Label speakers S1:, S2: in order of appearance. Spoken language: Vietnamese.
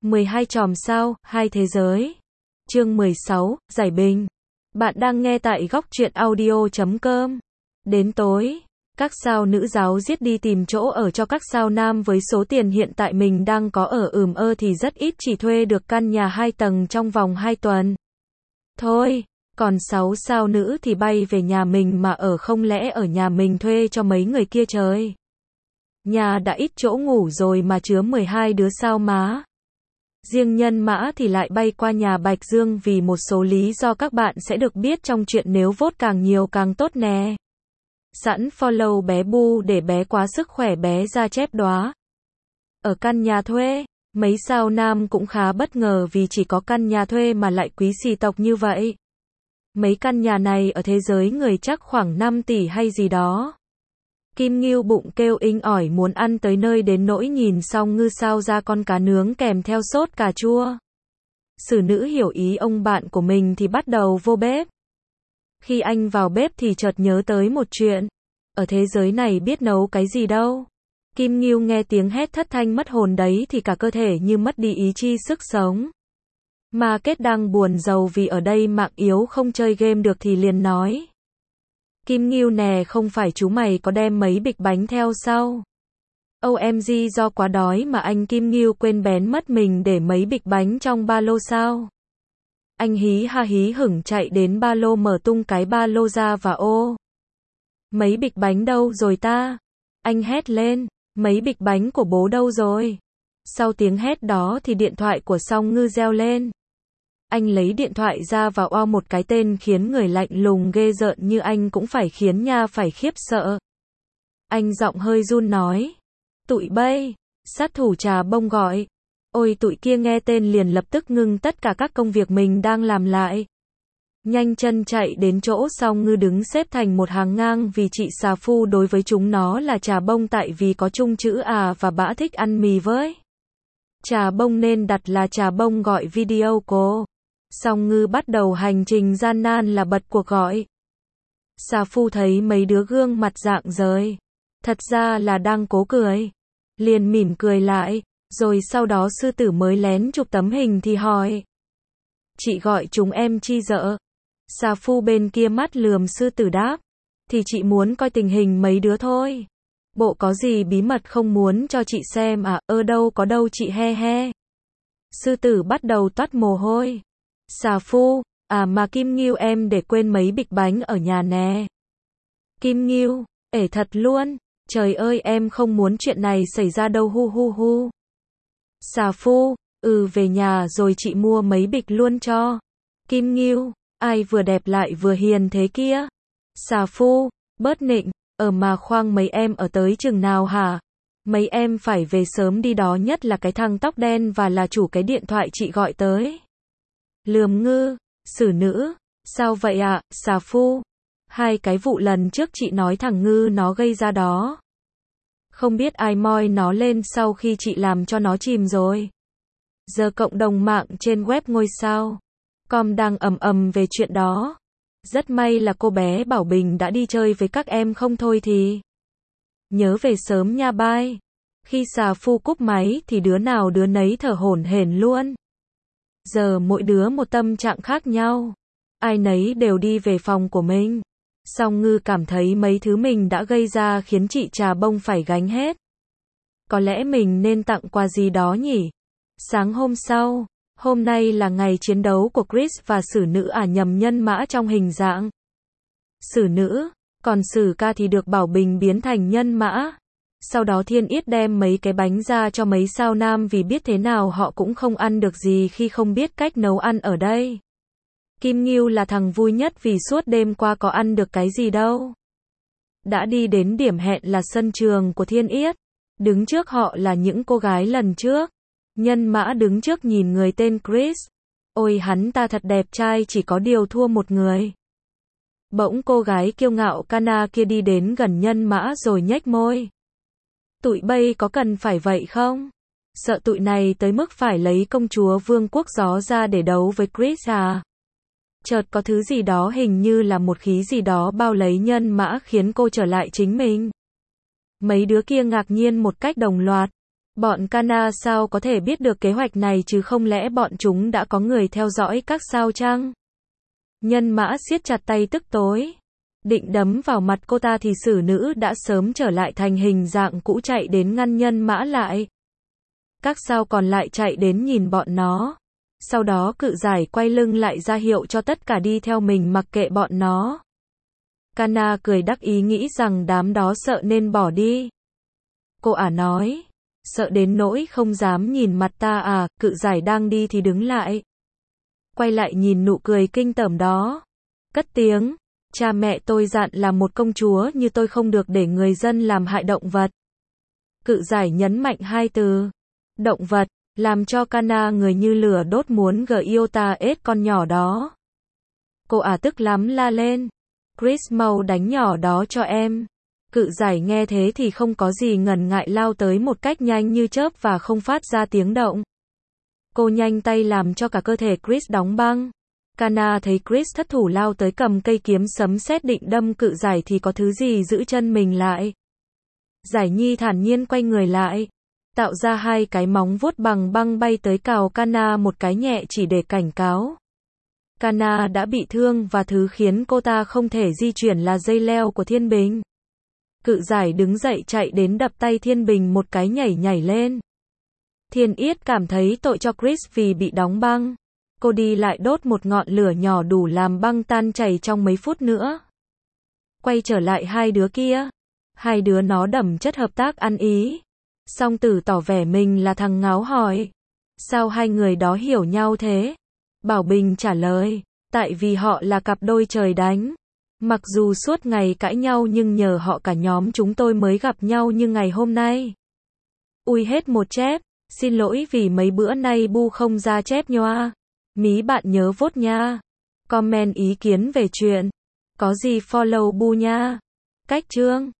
S1: 12 chòm sao, hai thế giới. Chương 16, giải bình. Bạn đang nghe tại góc truyện audio.com. Đến tối, các sao nữ giáo giết đi tìm chỗ ở cho các sao nam với số tiền hiện tại mình đang có ở thì rất ít, chỉ thuê được căn nhà 2 tầng trong vòng 2 tuần. Thôi, còn 6 sao nữ thì bay về nhà mình mà ở, không lẽ ở nhà mình thuê cho mấy người kia trời. Nhà đã ít chỗ ngủ rồi mà chứa 12 đứa sao má. Riêng Nhân Mã thì lại bay qua nhà Bạch Dương vì một số lý do các bạn sẽ được biết trong chuyện, nếu vote càng nhiều càng tốt nè. Sẵn follow bé Bu để bé quá sức khỏe bé ra chép đóa. Ở căn nhà thuê, mấy sao nam cũng khá bất ngờ vì chỉ có căn nhà thuê mà lại quý xì tộc như vậy. Mấy căn nhà này ở thế giới người chắc khoảng 5 tỷ hay gì đó. Kim Ngưu bụng kêu inh ỏi muốn ăn tới nơi đến nỗi nhìn xong ngư sao ra con cá nướng kèm theo sốt cà chua. Sử nữ hiểu ý ông bạn của mình thì bắt đầu vô bếp. Khi anh vào bếp thì chợt nhớ tới một chuyện. Ở thế giới này biết nấu cái gì đâu. Kim Ngưu nghe tiếng hét thất thanh mất hồn đấy thì cả cơ thể như mất đi ý chi sức sống. Mà Kết đang buồn rầu vì ở đây mạng yếu không chơi game được thì liền nói. Kim Ngưu nè, không phải chú mày có đem mấy bịch bánh theo sao? OMG, do quá đói mà anh Kim Ngưu quên bén mất mình để mấy bịch bánh trong ba lô sao? Anh hí ha hí hửng chạy đến ba lô, mở tung cái ba lô ra và ô. Mấy bịch bánh đâu rồi ta? Anh hét lên, mấy bịch bánh của bố đâu rồi? Sau tiếng hét đó thì điện thoại của Song Ngư reo lên. Anh lấy điện thoại ra và oa một cái tên khiến người lạnh lùng ghê rợn như anh cũng phải khiến nha phải khiếp sợ. Anh giọng hơi run nói. Tụi bay, sát thủ Trà Bông gọi. Ôi, tụi kia nghe tên liền lập tức ngưng tất cả các công việc mình đang làm lại. Nhanh chân chạy đến chỗ Song Ngư đứng xếp thành một hàng ngang vì chị xà phu đối với chúng nó là Trà Bông tại vì có chung chữ và bã thích ăn mì với Trà Bông nên đặt là Trà Bông gọi video call. Song Ngư bắt đầu hành trình gian nan là bật cuộc gọi. Xà phu thấy mấy đứa gương mặt rạng rời, thật ra là đang cố cười, liền mỉm cười lại, rồi sau đó sư tử mới lén chụp tấm hình thì hỏi. Chị gọi chúng em chi dợ? Xà phu bên kia mắt lườm sư tử đáp. Thì chị muốn coi tình hình mấy đứa thôi. Bộ có gì bí mật không muốn cho chị xem à? Đâu có đâu chị, he he. Sư tử bắt đầu toát mồ hôi. Xà phu, mà Kim Ngưu em để quên mấy bịch bánh ở nhà nè. Kim Ngưu, thật luôn, trời ơi em không muốn chuyện này xảy ra đâu, hu hu hu. Xà phu, về nhà rồi chị mua mấy bịch luôn cho. Kim Ngưu, ai vừa đẹp lại vừa hiền thế kia? Xà phu, bớt nịnh, mà khoang mấy em ở tới chừng nào hả? Mấy em phải về sớm đi đó, nhất là cái thằng tóc đen và là chủ cái điện thoại chị gọi tới. Lườm Ngư, xử nữ, sao vậy ạ, xà phu? Hai cái vụ lần trước chị nói thằng Ngư nó gây ra đó. Không biết ai moi nó lên sau khi chị làm cho nó chìm rồi. Giờ cộng đồng mạng trên web ngôi sao com đang ầm về chuyện đó. Rất may là cô bé Bảo Bình đã đi chơi với các em, không thôi thì nhớ về sớm nha bye. Khi xà phu cúp máy thì đứa nào đứa nấy thở hổn hển luôn. Giờ mỗi đứa một tâm trạng khác nhau, ai nấy đều đi về phòng của mình. Song Ngư cảm thấy mấy thứ mình đã gây ra khiến chị Trà Bông phải gánh hết. Có lẽ mình nên tặng quà gì đó nhỉ? Sáng hôm sau, hôm nay là ngày chiến đấu của Chris và sử nữ nhầm Nhân Mã trong hình dạng sử nữ, còn sử ca thì được Bảo Bình biến thành Nhân Mã. Sau đó Thiên Yết đem mấy cái bánh ra cho mấy sao nam vì biết thế nào họ cũng không ăn được gì khi không biết cách nấu ăn ở đây. Kim Ngưu là thằng vui nhất vì suốt đêm qua có ăn được cái gì đâu. Đã đi đến điểm hẹn là sân trường của Thiên Yết. Đứng trước họ là những cô gái lần trước. Nhân Mã đứng trước nhìn người tên Chris. Ôi hắn ta thật đẹp trai, chỉ có điều thua một người. Bỗng cô gái kiêu ngạo Cana kia đi đến gần Nhân Mã rồi nhếch môi. Tụi bay có cần phải vậy không? Sợ tụi này tới mức phải lấy công chúa vương quốc gió ra để đấu với Chris à? Chợt có thứ gì đó hình như là một khí gì đó bao lấy Nhân Mã khiến cô trở lại chính mình. Mấy đứa kia ngạc nhiên một cách đồng loạt. Bọn Kana sao có thể biết được kế hoạch này chứ, không lẽ bọn chúng đã có người theo dõi các sao chăng? Nhân mã siết chặt tay tức tối. Định đấm vào mặt cô ta thì xử nữ đã sớm trở lại thành hình dạng cũ chạy đến ngăn nhân mã lại. Các sao còn lại chạy đến nhìn bọn nó. Sau đó cự giải quay lưng lại ra hiệu cho tất cả đi theo mình mặc kệ bọn nó. Kana cười đắc ý nghĩ rằng đám đó sợ nên bỏ đi. Cô ả nói, sợ đến nỗi không dám nhìn mặt ta à, cự giải đang đi thì đứng lại. Quay lại nhìn nụ cười kinh tởm đó. Cất tiếng, cha mẹ tôi dặn là một công chúa như tôi không được để người dân làm hại động vật. Cự giải nhấn mạnh hai từ, động vật, làm cho Kana người như lửa đốt muốn yêu ta ết con nhỏ đó. Cô ả tức lắm la lên, Chris mau đánh nhỏ đó cho em. Cự giải nghe thế thì không có gì ngần ngại lao tới một cách nhanh như chớp và không phát ra tiếng động. Cô nhanh tay làm cho cả cơ thể Chris đóng băng. Kana thấy Chris thất thủ lao tới cầm cây kiếm sấm sét định đâm cự giải thì có thứ gì giữ chân mình lại. Giải Nhi thản nhiên quay người lại, tạo ra hai cái móng vuốt bằng băng bay tới cào Kana một cái nhẹ chỉ để cảnh cáo. Kana đã bị thương và thứ khiến cô ta không thể di chuyển là dây leo của Thiên Bình. Cự giải đứng dậy chạy đến đập tay Thiên Bình một cái nhảy lên. Thiên Yết cảm thấy tội cho Chris vì bị đóng băng. Cô đi lại đốt một ngọn lửa nhỏ đủ làm băng tan chảy trong mấy phút nữa. Quay trở lại hai đứa kia. Hai đứa nó đầm chất hợp tác ăn ý. Song Tử tỏ vẻ mình là thằng ngáo hỏi. Sao hai người đó hiểu nhau thế? Bảo Bình trả lời, tại vì họ là cặp đôi trời đánh. Mặc dù suốt ngày cãi nhau nhưng nhờ họ cả nhóm chúng tôi mới gặp nhau như ngày hôm nay. Ui hết một chép, xin lỗi vì mấy bữa nay Bu không ra chép nhoa. Mí bạn nhớ vote nha. Comment ý kiến về chuyện. Có gì follow Bu nha. Cách chương